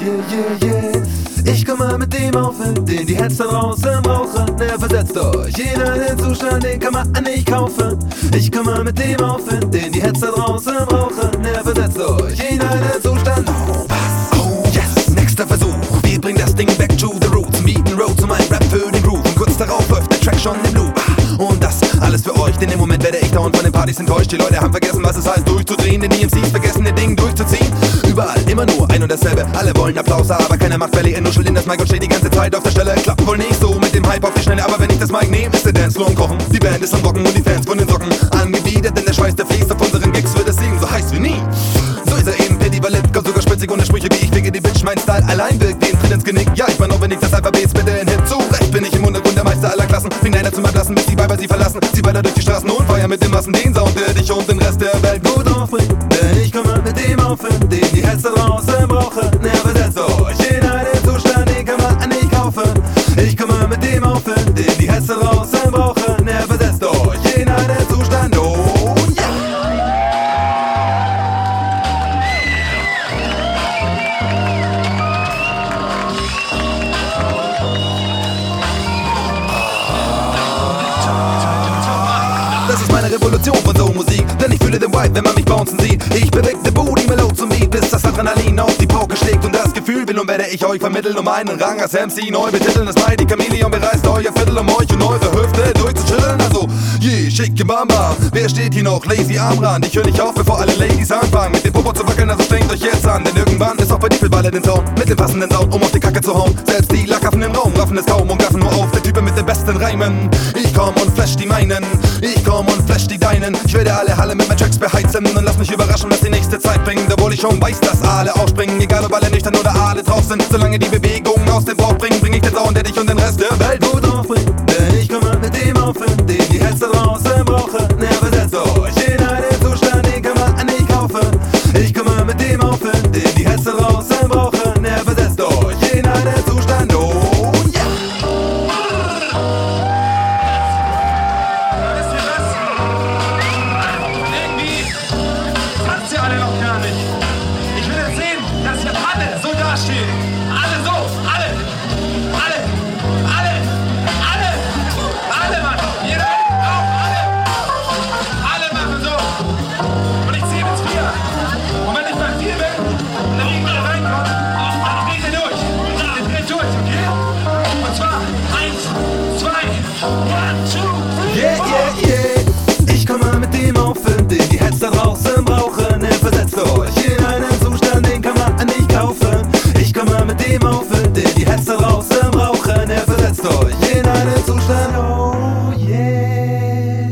Yeah, yeah, yeah. Ich komme mit dem Aufwind, den die Heads da draußen brauchen. Er versetzt euch in einen Zustand, den kann man nicht kaufen. Ich komme mit dem Aufwind, den die Heads da draußen brauchen. Er versetzt euch in einen Zustand. Oh, was? Oh, yes. Nächster Versuch. Wir bringen das Ding back to the roots. Meeten Road zu meinem Rap für den Groove. Und kurz darauf läuft der Track schon im Loop. Und das alles für euch, denn im Moment werde ich dauernd von den Partys enttäuscht. Die Leute haben vergessen, was es heißt, durchzudrehen. Denn die MCs vergessen, ihr Ding durchzuziehen. Überall, immer nur ein und dasselbe. Alle wollen Applaus, aber keiner macht Bälle. Ihr nuschelt in das Mic und steht die ganze Zeit auf der Stelle. Klappt wohl nicht so mit dem Hype auf die Schnelle. Aber wenn ich das Mic nehme, ist der Dancefloor am Kochen. Die Band ist am Rocken und die Fans von den Socken angewidert, denn der Schweiß, der fließt auf unseren Gigs, wird es singen so heiß wie nie. So ist er eben, Paddy Ballett, kommt sogar spitzig ohne Sprüche wie ich wege die Bitch. Mein Style allein wirkt den Tritt ins Genick. Ja, ich mein auch, wenn ich das Alphabet bitte in Hit. Zu Recht bin ich im Untergrund der Meister aller Klassen. Bring einer zum Ablassen, bis die Weiber sie verlassen. Sie weiter durch die Straßen und feiern mit den Massen den Sound, der dich und den Rest der Welt gut aufbringt. Denn ich komme mit dem Aufwind, den die Heads da draußen brauchen. Er versetzt euch in einen Zustand, den kann man nicht kaufen. Ich komme mit dem Aufwind, den die Heads da draußen brauchen. Er versetzt euch in einen Zustand, oh yeah. Das ist meine Revolution von Soul-Musik, denn ich fühle den Vibe, wenn man mich bouncen sieht. Ich bewege the booty mellow zum Beat, bis das Adrenalin auf die Pauke schlägt. Und das Gefühl will und werde ich euch vermitteln, um meinen Rang als MC neu betiteln. Das Mighty Chameleon bereist euer Viertel, um euch und eure Hüfte durchzuchillen. Also, yeah, schicke Bam Bam, wer steht hier noch lazy am Rand? Ich höre nicht auf, bevor alle Ladies anfangen mit dem Popo zu wackeln, also strengt euch jetzt an. Denn irgendwann ist auch bei Diefelballe den Sound mit dem passenden Sound, um auf die Kacke zu hauen. Selbst die Lackaffen im Raum raffen es kaum und gaffen nur auf. Der Typ mit den besten Reimen. Ich komm und flash die meinen, ich komm und flash die deinen. Ich werde alle Halle mit meinen Tracks beheizen und lass mich überraschen, was die nächste Zeit bringt. Obwohl ich schon weiß, dass alle aufspringen, egal ob alle nüchtern oder alle drauf sind. Solange die Bewegung aus dem Bauch bringen, bring ich den Sound, der dich und den Rest der Welt gut aufbringt. Denn ich komme mit dem Aufwind, den die Heads da draußen brauchen. Er versetzt euch in einen Zustand, den kann man nicht kaufen. Ich komme mit dem Aufwind, den die Heads da draußen brauchen. Er versetzt euch in einen Zustand, oh yeah. Kannst ihr alle noch gar nicht. Ich will jetzt sehen, dass ihr alle so dastehen. Alle so, alle, Mann. Jeder, auch alle machen so. Und ich zähle bis 4. Und wenn ich bei 4 bin, dann irgendwann reinkommt, dann dreht ihr durch. Ihr dreht durch, okay? Und zwar 1, 2, 1, 2, 3, Yeah, yeah, yeah. Ich komme mit dem Aufwind, den die Heads da draußen brauchen. Er versetzt euch in einen Zustand, den kann man nicht kaufen. Ich komme mit dem Aufwind, den die Heads da draußen brauchen. Er versetzt euch in einen Zustand, oh yeah.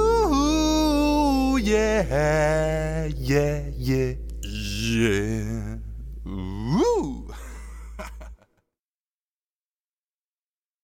Yeah, yeah, yeah, yeah.